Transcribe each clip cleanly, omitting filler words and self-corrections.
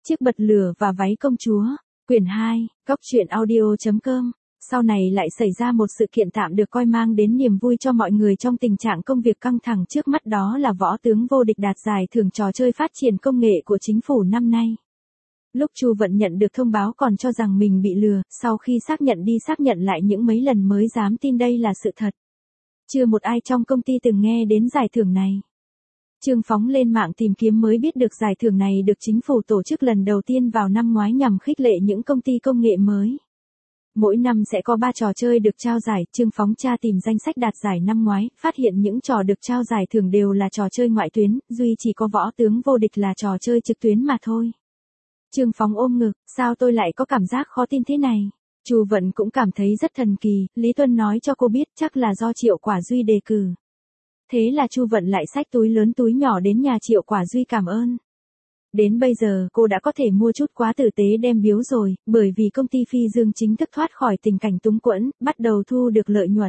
Chiếc bật lửa và váy công chúa, quyển 2, góc truyện audio.com. Sau này lại xảy ra một sự kiện tạm được coi mang đến niềm vui cho mọi người trong tình trạng công việc căng thẳng trước mắt, đó là võ tướng vô địch đạt giải thưởng trò chơi phát triển công nghệ của chính phủ năm nay. Lúc Chu Vận nhận được thông báo còn cho rằng mình bị lừa, sau khi xác nhận đi xác nhận lại những mấy lần mới dám tin đây là sự thật. Chưa một ai trong công ty từng nghe đến giải thưởng này. Trương Phóng lên mạng tìm kiếm mới biết được giải thưởng này được chính phủ tổ chức lần đầu tiên vào năm ngoái nhằm khích lệ những công ty công nghệ mới. Mỗi năm sẽ có 3 trò chơi được trao giải. Trương Phóng tra tìm danh sách đạt giải năm ngoái, phát hiện những trò được trao giải thưởng đều là trò chơi ngoại tuyến, duy chỉ có võ tướng vô địch là trò chơi trực tuyến mà thôi. Trương Phóng ôm ngực, sao tôi lại có cảm giác khó tin thế này? Chu Vận cũng cảm thấy rất thần kỳ, Lý Tuân nói cho cô biết chắc là do Triệu Quả Duy đề cử. Thế là Chu Vận lại xách túi lớn túi nhỏ đến nhà Triệu Quả Duy cảm ơn. Đến bây giờ cô đã có thể mua chút quà tử tế đem biếu rồi, bởi vì công ty Phi Dương chính thức thoát khỏi tình cảnh túng quẫn, bắt đầu thu được lợi nhuận.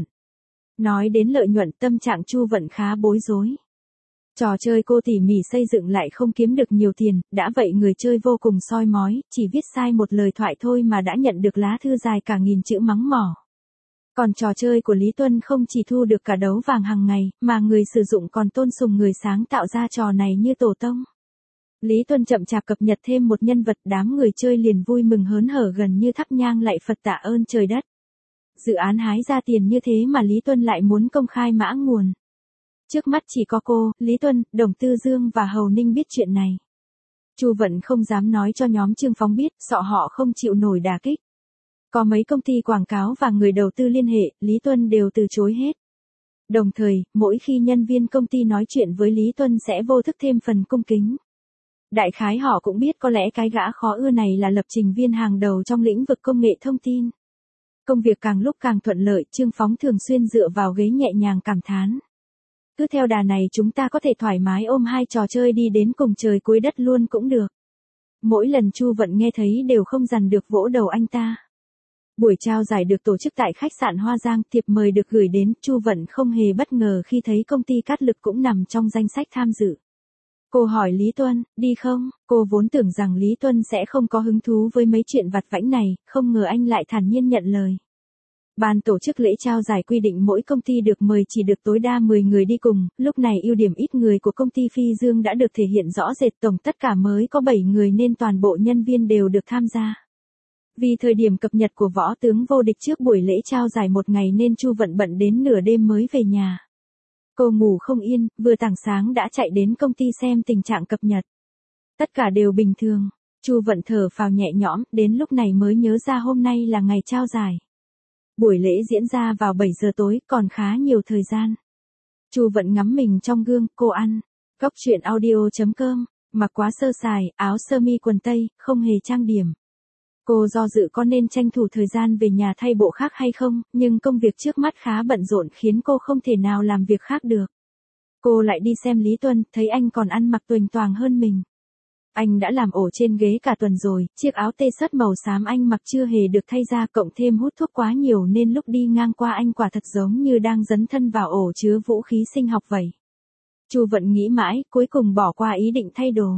Nói đến lợi nhuận, tâm trạng Chu Vận khá bối rối. Trò chơi cô tỉ mỉ xây dựng lại không kiếm được nhiều tiền, đã vậy người chơi vô cùng soi mói, chỉ viết sai một lời thoại thôi mà đã nhận được lá thư dài cả 1000 chữ mắng mỏ. Còn trò chơi của Lý Tuân không chỉ thu được cả đấu vàng hàng ngày, mà người sử dụng còn tôn sùng người sáng tạo ra trò này như tổ tông. Lý Tuân chậm chạp cập nhật thêm một nhân vật, đám người chơi liền vui mừng hớn hở gần như thắp nhang lạy Phật tạ ơn trời đất. Dự án hái ra tiền như thế mà Lý Tuân lại muốn công khai mã nguồn. Trước mắt chỉ có cô, Lý Tuân, Đồng Tư Dương và Hầu Ninh biết chuyện này. Chu Vận không dám nói cho nhóm Trương Phóng biết, sợ họ không chịu nổi đả kích. Có mấy công ty quảng cáo và người đầu tư liên hệ, Lý Tuân đều từ chối hết. Đồng thời, mỗi khi nhân viên công ty nói chuyện với Lý Tuân sẽ vô thức thêm phần cung kính. Đại khái họ cũng biết có lẽ cái gã khó ưa này là lập trình viên hàng đầu trong lĩnh vực công nghệ thông tin. Công việc càng lúc càng thuận lợi, Trương Phóng thường xuyên dựa vào ghế nhẹ nhàng cảm thán. Cứ theo đà này chúng ta có thể thoải mái ôm 2 trò chơi đi đến cùng trời cuối đất luôn cũng được. Mỗi lần Chu Vận nghe thấy đều không dằn được vỗ đầu anh ta. Buổi trao giải được tổ chức tại khách sạn Hoa Giang, thiệp mời được gửi đến, Chu Vận không hề bất ngờ khi thấy công ty Cát Lực cũng nằm trong danh sách tham dự. Cô hỏi Lý Tuân, đi không? Cô vốn tưởng rằng Lý Tuân sẽ không có hứng thú với mấy chuyện vặt vãnh này, không ngờ anh lại thản nhiên nhận lời. Ban tổ chức lễ trao giải quy định mỗi công ty được mời chỉ được tối đa 10 người đi cùng, lúc này ưu điểm ít người của công ty Phi Dương đã được thể hiện rõ rệt, tổng tất cả mới có 7 người nên toàn bộ nhân viên đều được tham gia. Vì thời điểm cập nhật của võ tướng vô địch trước buổi lễ trao giải một ngày nên Chu Vận bận đến nửa đêm mới về nhà. Cô ngủ không yên, vừa tảng sáng đã chạy đến công ty xem tình trạng cập nhật. Tất cả đều bình thường. Chu Vận thở phào nhẹ nhõm, đến lúc này mới nhớ ra hôm nay là ngày trao giải. Buổi lễ diễn ra vào 7 giờ tối, còn khá nhiều thời gian. Chu Vận ngắm mình trong gương, cô ăn. góc truyện audio.com, mặc quá sơ sài, áo sơ mi quần tây, không hề trang điểm. Cô do dự có nên tranh thủ thời gian về nhà thay bộ khác hay không, nhưng công việc trước mắt khá bận rộn khiến cô không thể nào làm việc khác được. Cô lại đi xem Lý Tuân, thấy anh còn ăn mặc toành toàng hơn mình. Anh đã làm ổ trên ghế cả tuần rồi, chiếc áo t-shirt màu xám anh mặc chưa hề được thay ra, cộng thêm hút thuốc quá nhiều nên lúc đi ngang qua anh quả thật giống như đang dấn thân vào ổ chứa vũ khí sinh học vậy. Chu Vận nghĩ mãi, cuối cùng bỏ qua ý định thay đồ.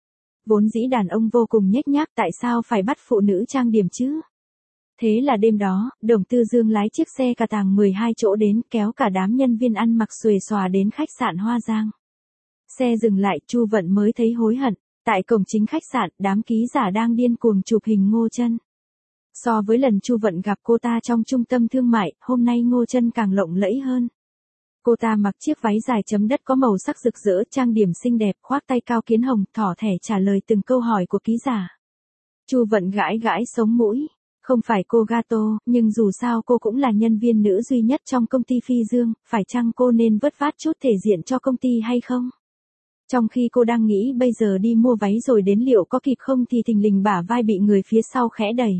Vốn dĩ đàn ông vô cùng nhếch nhác, tại sao phải bắt phụ nữ trang điểm chứ? Thế là đêm đó, Đồng Tư Dương lái chiếc xe cà tàng 12 chỗ đến, kéo cả đám nhân viên ăn mặc xuề xòa đến khách sạn Hoa Giang. Xe dừng lại, Chu Vận mới thấy hối hận. Tại cổng chính khách sạn, đám ký giả đang điên cuồng chụp hình Ngô Chân. So với lần Chu Vận gặp cô ta trong trung tâm thương mại, hôm nay Ngô Chân càng lộng lẫy hơn. Cô ta mặc chiếc váy dài chấm đất có màu sắc rực rỡ, trang điểm xinh đẹp, khoác tay cao kiến hồng, thỏ thẻ trả lời từng câu hỏi của ký giả. Chu Vận gãi gãi sống mũi. Không phải cô gato, nhưng dù sao cô cũng là nhân viên nữ duy nhất trong công ty Phi Dương, phải chăng cô nên vớt vát chút thể diện cho công ty hay không? Trong khi cô đang nghĩ bây giờ đi mua váy rồi đến liệu có kịp không thì thình lình bả vai bị người phía sau khẽ đẩy.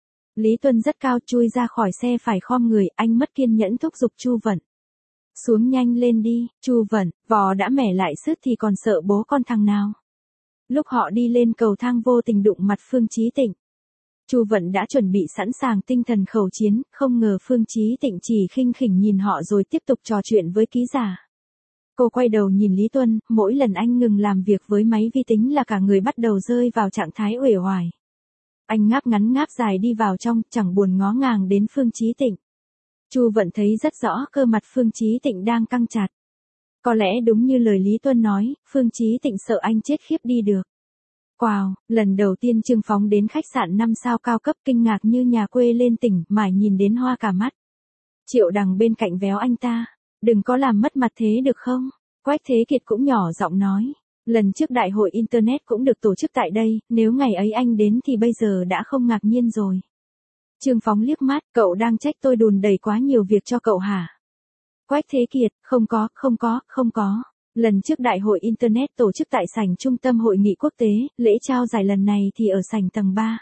Lý Tuân rất cao chui ra khỏi xe phải khom người, anh mất kiên nhẫn thúc giục Chu Vận. Xuống nhanh lên đi, Chu Vận, vò đã mẻ lại sứt thì còn sợ bố con thằng nào. Lúc họ đi lên cầu thang vô tình đụng mặt Phương Chí Tịnh. Chu Vận đã chuẩn bị sẵn sàng tinh thần khẩu chiến, không ngờ Phương Chí Tịnh chỉ khinh khỉnh nhìn họ rồi tiếp tục trò chuyện với ký giả. Cô quay đầu nhìn Lý Tuân, mỗi lần anh ngừng làm việc với máy vi tính là cả người bắt đầu rơi vào trạng thái uể oải. Anh ngáp ngắn ngáp dài đi vào trong, chẳng buồn ngó ngàng đến Phương Chí Tịnh. Chu Vận thấy rất rõ cơ mặt Phương Chí Tịnh đang căng chặt. Có lẽ đúng như lời Lý Tuân nói, Phương Chí Tịnh sợ anh chết khiếp đi được. Wow, lần đầu tiên Trương Phóng đến khách sạn 5 sao cao cấp kinh ngạc như nhà quê lên tỉnh, mải nhìn đến hoa cả mắt. Triệu Đằng bên cạnh véo anh ta. Đừng có làm mất mặt thế được không? Quách Thế Kiệt cũng nhỏ giọng nói. Lần trước đại hội Internet cũng được tổ chức tại đây, nếu ngày ấy anh đến thì bây giờ đã không ngạc nhiên rồi. Trương Phóng liếc mắt, cậu đang trách tôi đùn đẩy quá nhiều việc cho cậu hả? Quách Thế Kiệt, không có. Lần trước đại hội Internet tổ chức tại sảnh trung tâm hội nghị quốc tế, lễ trao giải lần này thì ở sảnh tầng 3.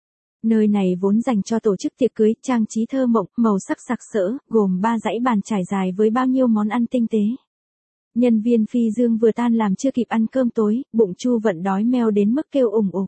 Nơi này vốn dành cho tổ chức tiệc cưới, trang trí thơ mộng, màu sắc sặc sỡ, gồm 3 dãy bàn trải dài với bao nhiêu món ăn tinh tế. Nhân viên phi dương vừa tan làm chưa kịp ăn cơm tối, bụng Chu Vận đói meo đến mức kêu ủng ục.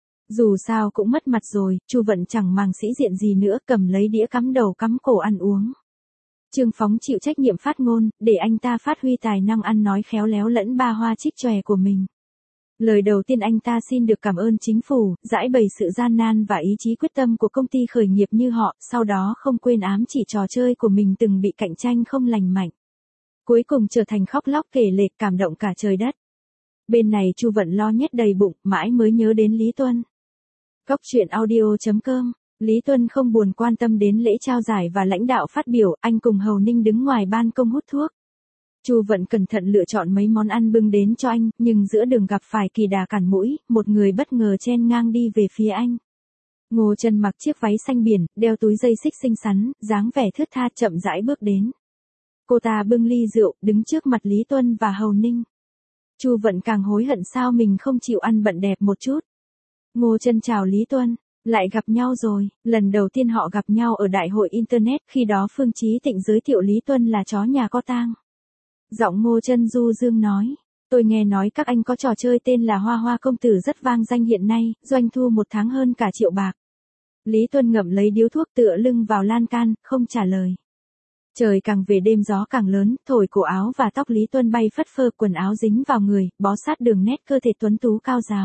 Dù sao cũng mất mặt rồi, Chu Vận chẳng màng sĩ diện gì nữa, cầm lấy đĩa cắm đầu cắm cổ ăn uống. Trương Phóng chịu trách nhiệm phát ngôn, để anh ta phát huy tài năng ăn nói khéo léo lẫn ba hoa trích chòe của mình. Lời đầu tiên anh ta xin được cảm ơn chính phủ, giải bày sự gian nan và ý chí quyết tâm của công ty khởi nghiệp như họ, sau đó không quên ám chỉ trò chơi của mình từng bị cạnh tranh không lành mạnh. Cuối cùng trở thành khóc lóc kể lể, cảm động cả trời đất. Bên này Chu Vận lo nhét đầy bụng, mãi mới nhớ đến Lý Tuân. Cóc truyện audio.com. Lý Tuân không buồn quan tâm đến lễ trao giải và lãnh đạo phát biểu, anh cùng Hầu Ninh đứng ngoài ban công hút thuốc. Chu Vận cẩn thận lựa chọn mấy món ăn bưng đến cho anh, nhưng giữa đường gặp phải Kỳ Đà cản mũi, một người bất ngờ chen ngang đi về phía anh. Ngô Chân mặc chiếc váy xanh biển, đeo túi dây xích xinh xắn, dáng vẻ thướt tha chậm rãi bước đến. Cô ta bưng ly rượu, đứng trước mặt Lý Tuân và Hầu Ninh. Chu Vận càng hối hận sao mình không chịu ăn bận đẹp một chút. Ngô Chân chào Lý Tuân. Lại gặp nhau rồi, lần đầu tiên họ gặp nhau ở đại hội Internet, khi đó Phương Chí Tịnh giới thiệu Lý Tuân là chó nhà có tang. Giọng Ngô Chân du dương nói, tôi nghe nói các anh có trò chơi tên là Hoa Hoa Công Tử rất vang danh hiện nay, doanh thu 1 tháng hơn cả 1 triệu bạc. Lý Tuân ngậm lấy điếu thuốc tựa lưng vào lan can, không trả lời. Trời càng về đêm gió càng lớn, thổi cổ áo và tóc Lý Tuân bay phất phơ, quần áo dính vào người, bó sát đường nét cơ thể tuấn tú cao ráo.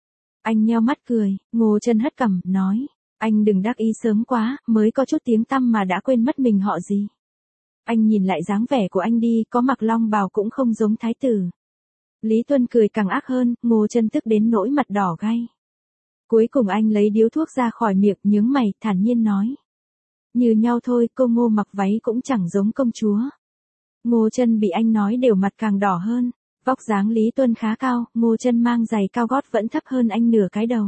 Anh nheo mắt cười, Ngô Chân hất cằm, nói, anh đừng đắc ý sớm quá, mới có chút tiếng tăm mà đã quên mất mình họ gì. Anh nhìn lại dáng vẻ của anh đi, có mặc long bào cũng không giống thái tử. Lý Tuân cười càng ác hơn, Ngô Chân tức đến nỗi mặt đỏ gay. Cuối cùng anh lấy điếu thuốc ra khỏi miệng, nhướng mày, thản nhiên nói. Như nhau thôi, cô Ngô mặc váy cũng chẳng giống công chúa. Ngô Chân bị anh nói đều mặt càng đỏ hơn. Vóc dáng Lý Tuân khá cao, Ngô Chân mang giày cao gót vẫn thấp hơn anh nửa cái đầu.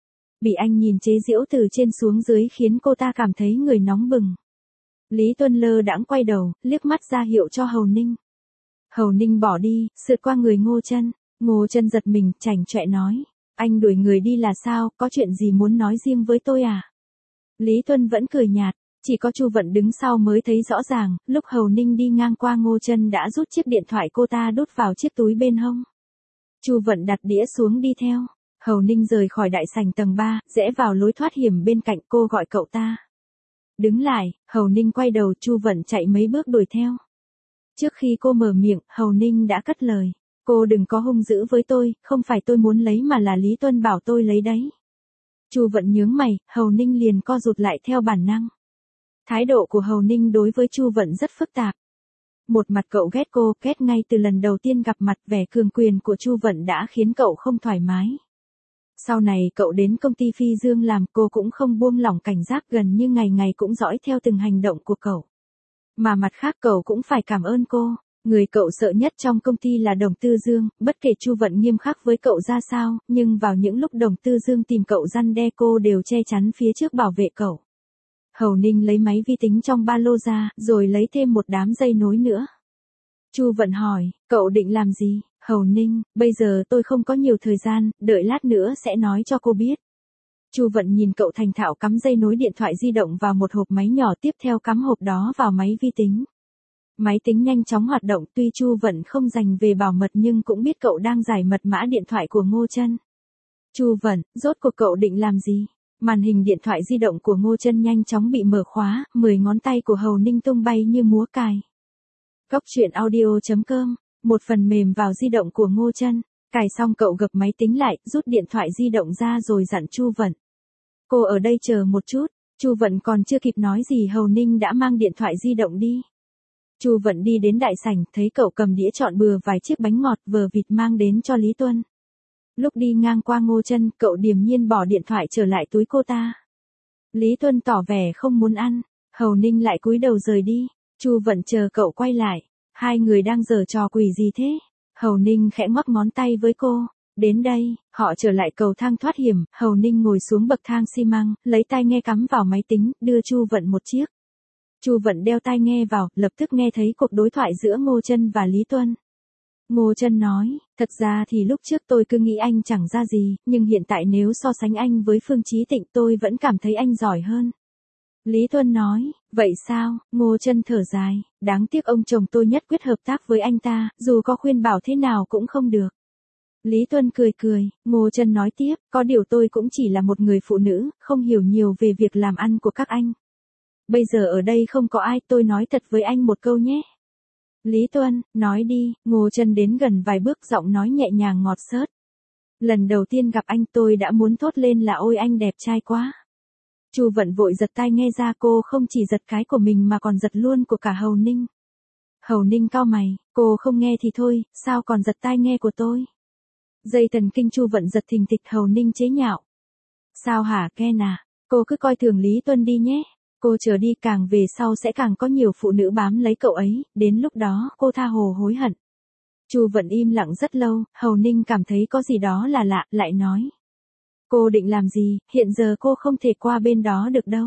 Bị anh nhìn chế giễu từ trên xuống dưới khiến cô ta cảm thấy người nóng bừng. Lý Tuân lơ đãng quay đầu, liếc mắt ra hiệu cho Hầu Ninh. Hầu Ninh bỏ đi, sượt qua người Ngô Chân. Ngô Chân giật mình, chảnh chọe nói, anh đuổi người đi là sao, có chuyện gì muốn nói riêng với tôi à? Lý Tuân vẫn cười nhạt. Chỉ có Chu Vận đứng sau mới thấy rõ ràng, lúc Hầu Ninh đi ngang qua Ngô Chân đã rút chiếc điện thoại cô ta đút vào chiếc túi bên hông. Chu Vận đặt đĩa xuống đi theo. Hầu Ninh rời khỏi đại sảnh tầng 3, rẽ vào lối thoát hiểm bên cạnh, cô gọi cậu ta. Đứng lại, Hầu Ninh quay đầu, Chu Vận chạy mấy bước đuổi theo. Trước khi cô mở miệng, Hầu Ninh đã cất lời. Cô đừng có hung dữ với tôi, không phải tôi muốn lấy mà là Lý Tuân bảo tôi lấy đấy. Chu Vận nhướng mày, Hầu Ninh liền co rụt lại theo bản năng. Thái độ của Hầu Ninh đối với Chu Vận rất phức tạp. Một mặt cậu ghét cô, ghét ngay từ lần đầu tiên gặp mặt, vẻ cường quyền của Chu Vận đã khiến cậu không thoải mái. Sau này cậu đến công ty Phi Dương làm, cô cũng không buông lỏng cảnh giác, gần như ngày ngày cũng dõi theo từng hành động của cậu. Mà mặt khác cậu cũng phải cảm ơn cô. Người cậu sợ nhất trong công ty là Đồng Tư Dương, bất kể Chu Vận nghiêm khắc với cậu ra sao, nhưng vào những lúc Đồng Tư Dương tìm cậu răn đe cô đều che chắn phía trước bảo vệ cậu. Hầu Ninh lấy máy vi tính trong ba lô ra, rồi lấy thêm một đám dây nối nữa. Chu Vận hỏi, cậu định làm gì? Hầu Ninh, bây giờ tôi không có nhiều thời gian, đợi lát nữa sẽ nói cho cô biết. Chu Vận nhìn cậu thành thạo cắm dây nối điện thoại di động vào một hộp máy nhỏ, tiếp theo cắm hộp đó vào máy vi tính. Máy tính nhanh chóng hoạt động, tuy Chu Vận không dành về bảo mật nhưng cũng biết cậu đang giải mật mã điện thoại của Ngô Chân. Chu Vận, rốt cuộc cậu định làm gì? Màn hình điện thoại di động của Ngô Chân nhanh chóng bị mở khóa, 10 ngón tay của Hầu Ninh tung bay như múa cài. Cóc truyện audio.com Một phần mềm vào di động của Ngô Chân. Cài xong cậu gập máy tính lại, rút điện thoại di động ra rồi dặn Chu Vận. Cô ở đây chờ một chút. Chu Vận còn chưa kịp nói gì Hầu Ninh đã mang điện thoại di động đi. Chu Vận đi đến đại sảnh, thấy cậu cầm đĩa chọn bừa vài chiếc bánh ngọt vờ vịt mang đến cho Lý Tuân. Lúc đi ngang qua Ngô Chân, cậu điềm nhiên bỏ điện thoại trở lại túi cô ta. Lý Tuân tỏ vẻ không muốn ăn, Hầu Ninh lại cúi đầu rời đi. Chu Vận chờ cậu quay lại. Hai người đang giở trò quỷ gì thế? Hầu Ninh khẽ ngoắc ngón tay với cô. Đến đây, họ trở lại cầu thang thoát hiểm, Hầu Ninh ngồi xuống bậc thang xi măng, lấy tai nghe cắm vào máy tính, đưa Chu Vận một chiếc. Chu Vận đeo tai nghe vào, lập tức nghe thấy cuộc đối thoại giữa Ngô Chân và Lý Tuân. Ngô Chân nói, thật ra thì lúc trước tôi cứ nghĩ anh chẳng ra gì, nhưng hiện tại nếu so sánh anh với Phương Chí Tịnh tôi vẫn cảm thấy anh giỏi hơn. Lý Tuân nói, vậy sao? Ngô Chân thở dài, đáng tiếc ông chồng tôi nhất quyết hợp tác với anh ta, dù có khuyên bảo thế nào cũng không được. Lý Tuân cười cười, Ngô Chân nói tiếp, có điều tôi cũng chỉ là một người phụ nữ, không hiểu nhiều về việc làm ăn của các anh. Bây giờ ở đây không có ai, tôi nói thật với anh một câu nhé. Lý Tuân, nói đi. Ngô Chân đến gần vài bước, giọng nói nhẹ nhàng ngọt xớt. Lần đầu tiên gặp anh tôi đã muốn thốt lên là ôi anh đẹp trai quá. Chu Vận vội giật tai nghe ra, cô không chỉ giật cái của mình mà còn giật luôn của cả Hầu Ninh. Hầu Ninh cau mày, cô không nghe thì thôi, sao còn giật tai nghe của tôi? Dây thần kinh Chu Vận giật thình thịch. Hầu Ninh chế nhạo. Sao hả Ken à, cô cứ coi thường Lý Tuân đi nhé. Cô chờ đi, càng về sau sẽ càng có nhiều phụ nữ bám lấy cậu ấy, đến lúc đó cô tha hồ hối hận. Chu Vận im lặng rất lâu, Hầu Ninh cảm thấy có gì đó là lạ, lại nói. Cô định làm gì, hiện giờ cô không thể qua bên đó được đâu.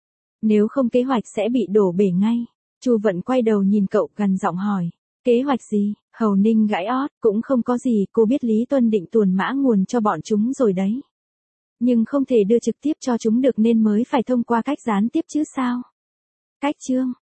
Nếu không kế hoạch sẽ bị đổ bể ngay. Chu Vận quay đầu nhìn cậu, gằn giọng hỏi. Kế hoạch gì? Hầu Ninh gãi ót, cũng không có gì, cô biết Lý Tuân định tuồn mã nguồn cho bọn chúng rồi đấy. Nhưng không thể đưa trực tiếp cho chúng được nên mới phải thông qua cách gián tiếp chứ sao. Cách chương